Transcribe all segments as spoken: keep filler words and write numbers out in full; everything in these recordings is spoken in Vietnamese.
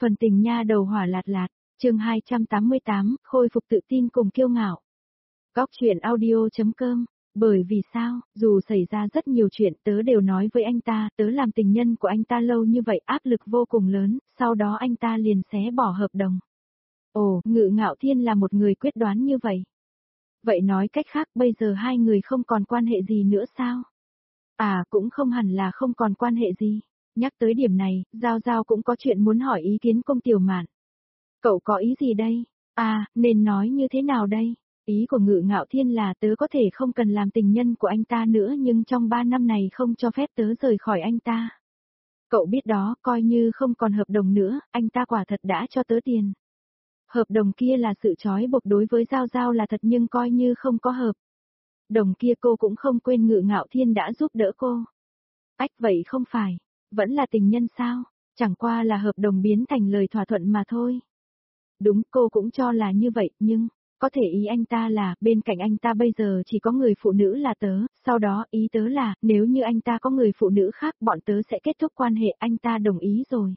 Phần tình nha đầu hỏa lạt lạt, chương hai trăm tám mươi tám, khôi phục tự tin cùng kiêu ngạo. Góc truyện audio.com, bởi vì sao, dù xảy ra rất nhiều chuyện tớ đều nói với anh ta, tớ làm tình nhân của anh ta lâu như vậy áp lực vô cùng lớn, sau đó anh ta liền xé bỏ hợp đồng. Ồ, Ngự Ngạo Thiên là một người quyết đoán như vậy. Vậy nói cách khác bây giờ hai người không còn quan hệ gì nữa sao? À cũng không hẳn là không còn quan hệ gì. Nhắc tới điểm này, Giao Giao cũng có chuyện muốn hỏi ý kiến Cung Tiểu Mạn. Cậu có ý gì đây? À, nên nói như thế nào đây? Ý của Ngự Ngạo Thiên là tớ có thể không cần làm tình nhân của anh ta nữa nhưng trong ba năm này không cho phép tớ rời khỏi anh ta. Cậu biết đó, coi như không còn hợp đồng nữa, anh ta quả thật đã cho tớ tiền. Hợp đồng kia là sự trói buộc đối với Giao Giao là thật nhưng coi như không có hợp đồng kia cô cũng không quên Ngự Ngạo Thiên đã giúp đỡ cô. Ách vậy không phải, vẫn là tình nhân sao, chẳng qua là hợp đồng biến thành lời thỏa thuận mà thôi. Đúng, cô cũng cho là như vậy, nhưng, có thể ý anh ta là, bên cạnh anh ta bây giờ chỉ có người phụ nữ là tớ, sau đó ý tớ là, nếu như anh ta có người phụ nữ khác bọn tớ sẽ kết thúc quan hệ, anh ta đồng ý rồi.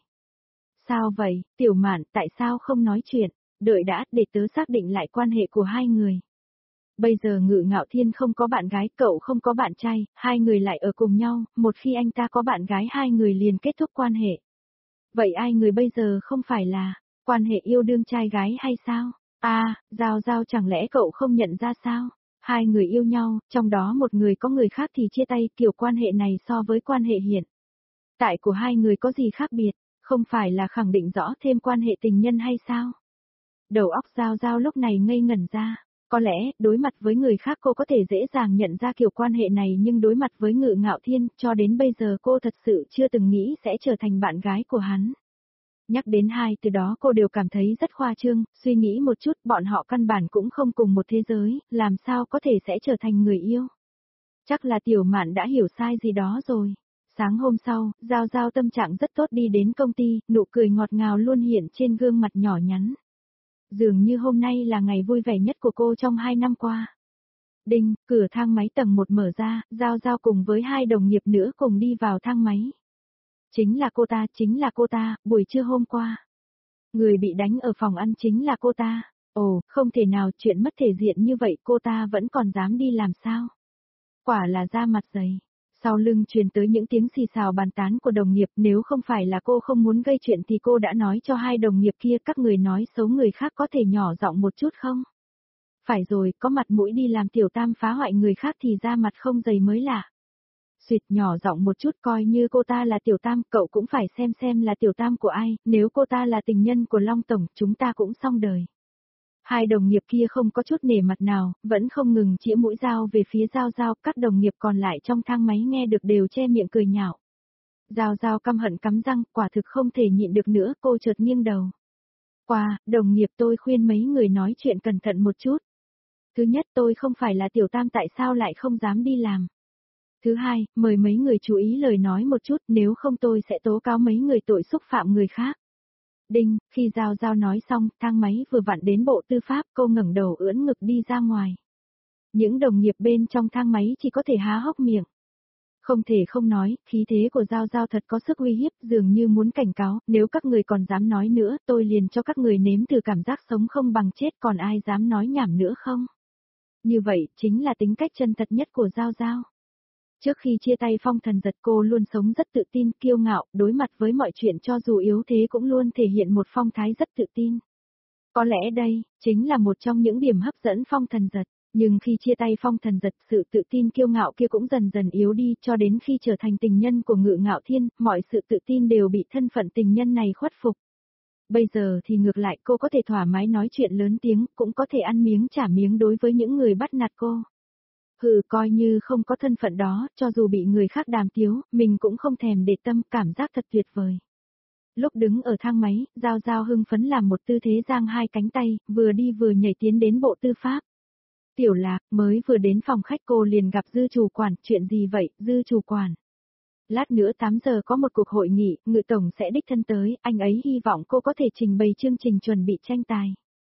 Sao vậy, Tiểu Mạn, tại sao không nói chuyện, đợi đã, để tớ xác định lại quan hệ của hai người. Bây giờ Ngự Ngạo Thiên không có bạn gái, cậu không có bạn trai, hai người lại ở cùng nhau, một khi anh ta có bạn gái hai người liền kết thúc quan hệ. Vậy ai người bây giờ không phải là quan hệ yêu đương trai gái hay sao? À, Giao Giao chẳng lẽ cậu không nhận ra sao? Hai người yêu nhau, trong đó một người có người khác thì chia tay, kiểu quan hệ này so với quan hệ hiện tại của hai người có gì khác biệt, không phải là khẳng định rõ thêm quan hệ tình nhân hay sao? Đầu óc Giao Giao lúc này ngây ngẩn ra. Có lẽ, đối mặt với người khác cô có thể dễ dàng nhận ra kiểu quan hệ này nhưng đối mặt với Ngự Ngạo Thiên, cho đến bây giờ cô thật sự chưa từng nghĩ sẽ trở thành bạn gái của hắn. Nhắc đến hai từ đó cô đều cảm thấy rất khoa trương, suy nghĩ một chút bọn họ căn bản cũng không cùng một thế giới, làm sao có thể sẽ trở thành người yêu. Chắc là Tiểu Mạn đã hiểu sai gì đó rồi. Sáng hôm sau, Giao Giao tâm trạng rất tốt đi đến công ty, nụ cười ngọt ngào luôn hiện trên gương mặt nhỏ nhắn. Dường như hôm nay là ngày vui vẻ nhất của cô trong hai năm qua. Đinh, cửa thang máy tầng một mở ra, Giao Giao cùng với hai đồng nghiệp nữa cùng đi vào thang máy. Chính là cô ta, chính là cô ta, buổi trưa hôm qua. Người bị đánh ở phòng ăn chính là cô ta. Ồ, không thể nào, chuyện mất thể diện như vậy cô ta vẫn còn dám đi làm sao? Quả là da mặt dày. Sau lưng truyền tới những tiếng xì xào bàn tán của đồng nghiệp, nếu không phải là cô không muốn gây chuyện thì cô đã nói cho hai đồng nghiệp kia các người nói xấu người khác có thể nhỏ giọng một chút không? Phải rồi, có mặt mũi đi làm tiểu tam phá hoại người khác thì da mặt không dày mới lạ. Xuyệt nhỏ giọng một chút coi như cô ta là tiểu tam, cậu cũng phải xem xem là tiểu tam của ai, nếu cô ta là tình nhân của Long Tổng, chúng ta cũng xong đời. Hai đồng nghiệp kia không có chút nể mặt nào, vẫn không ngừng chĩa mũi dao về phía Giao Giao, các đồng nghiệp còn lại trong thang máy nghe được đều che miệng cười nhạo. Giao Giao căm hận cắm răng, quả thực không thể nhịn được nữa, cô chợt nghiêng đầu. Qua, đồng nghiệp tôi khuyên mấy người nói chuyện cẩn thận một chút. Thứ nhất tôi không phải là tiểu tam tại sao lại không dám đi làm. Thứ hai, mời mấy người chú ý lời nói một chút nếu không tôi sẽ tố cáo mấy người tội xúc phạm người khác. Đinh, khi Giao Giao nói xong, thang máy vừa vặn đến bộ tư pháp, cô ngẩng đầu ưỡn ngực đi ra ngoài. Những đồng nghiệp bên trong thang máy chỉ có thể há hốc miệng. Không thể không nói, khí thế của Giao Giao thật có sức uy hiếp, dường như muốn cảnh cáo, nếu các người còn dám nói nữa, tôi liền cho các người nếm thử cảm giác sống không bằng chết, còn ai dám nói nhảm nữa không? Như vậy, chính là tính cách chân thật nhất của Giao Giao. Trước khi chia tay Phong Thần Giật cô luôn sống rất tự tin, kiêu ngạo, đối mặt với mọi chuyện cho dù yếu thế cũng luôn thể hiện một phong thái rất tự tin. Có lẽ đây, chính là một trong những điểm hấp dẫn Phong Thần Giật, nhưng khi chia tay Phong Thần Giật sự tự tin kiêu ngạo kia cũng dần dần yếu đi cho đến khi trở thành tình nhân của Ngự Ngạo Thiên, mọi sự tự tin đều bị thân phận tình nhân này khuất phục. Bây giờ thì ngược lại cô có thể thoải mái nói chuyện lớn tiếng, cũng có thể ăn miếng trả miếng đối với những người bắt nạt cô. Hừ, coi như không có thân phận đó, cho dù bị người khác đàm tiếu, mình cũng không thèm để tâm, cảm giác thật tuyệt vời. Lúc đứng ở thang máy, Giao Giao hưng phấn làm một tư thế giang hai cánh tay, vừa đi vừa nhảy tiến đến bộ tư pháp. Tiểu Lạc, mới vừa đến phòng khách cô liền gặp Dư chủ quản, chuyện gì vậy, Dư chủ quản? Lát nữa tám giờ có một cuộc hội nghị, Ngự Tổng sẽ đích thân tới, anh ấy hy vọng cô có thể trình bày chương trình chuẩn bị tranh tài.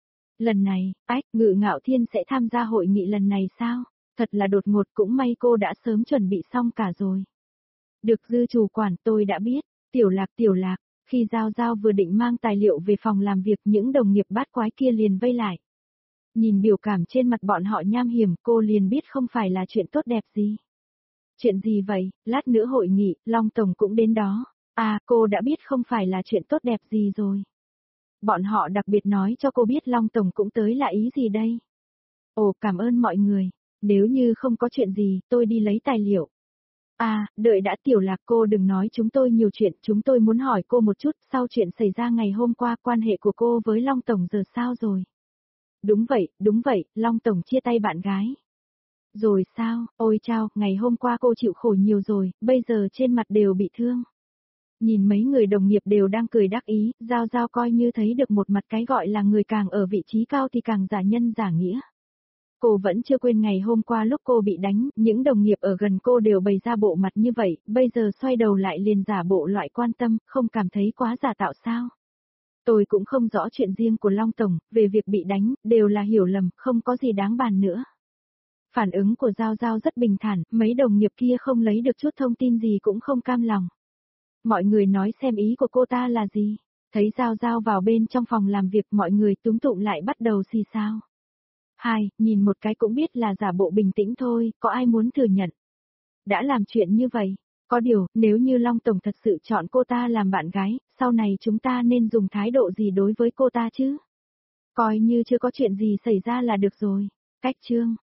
Lần này, ách, Ngự Ngạo Thiên sẽ tham gia hội nghị lần này sao? Thật là đột ngột, cũng may cô đã sớm chuẩn bị xong cả rồi. Được Dư chủ quản, tôi đã biết. Tiểu Lạc, Tiểu Lạc, Khi Giao Giao vừa định mang tài liệu về phòng làm việc, những đồng nghiệp bát quái kia liền vây lại. Nhìn biểu cảm trên mặt bọn họ nham hiểm, cô liền biết không phải là chuyện tốt đẹp gì. Chuyện gì vậy, lát nữa hội nghị, Long Tổng cũng đến đó. À, cô đã biết không phải là chuyện tốt đẹp gì rồi. Bọn họ đặc biệt nói cho cô biết Long Tổng cũng tới là ý gì đây? Ồ, cảm ơn mọi người. Nếu như không có chuyện gì, tôi đi lấy tài liệu. À, đợi đã Tiểu Lạc, cô đừng nói chúng tôi nhiều chuyện, chúng tôi muốn hỏi cô một chút, sau chuyện xảy ra ngày hôm qua quan hệ của cô với Long Tổng giờ sao rồi? Đúng vậy, đúng vậy, Long Tổng chia tay bạn gái. Rồi sao, ôi chao, ngày hôm qua cô chịu khổ nhiều rồi, bây giờ trên mặt đều bị thương. Nhìn mấy người đồng nghiệp đều đang cười đắc ý, Giao Giao coi như thấy được một mặt cái gọi là người càng ở vị trí cao thì càng giả nhân giả nghĩa. Cô vẫn chưa quên ngày hôm qua lúc cô bị đánh, những đồng nghiệp ở gần cô đều bày ra bộ mặt như vậy, bây giờ xoay đầu lại liền giả bộ loại quan tâm, không cảm thấy quá giả tạo sao? Tôi cũng không rõ chuyện riêng của Long Tổng, về việc bị đánh, đều là hiểu lầm, không có gì đáng bàn nữa. Phản ứng của Giao Giao rất bình thản, mấy đồng nghiệp kia không lấy được chút thông tin gì cũng không cam lòng. Mọi người nói xem ý của cô ta là gì? Thấy Giao Giao vào bên trong phòng làm việc, mọi người túm tụm lại bắt đầu xì xao. Hai, nhìn một cái cũng biết là giả bộ bình tĩnh thôi, có ai muốn thừa nhận. Đã làm chuyện như vậy, có điều, nếu như Long Tổng thật sự chọn cô ta làm bạn gái, sau này chúng ta nên dùng thái độ gì đối với cô ta chứ? Coi như chưa có chuyện gì xảy ra là được rồi. Cách chương.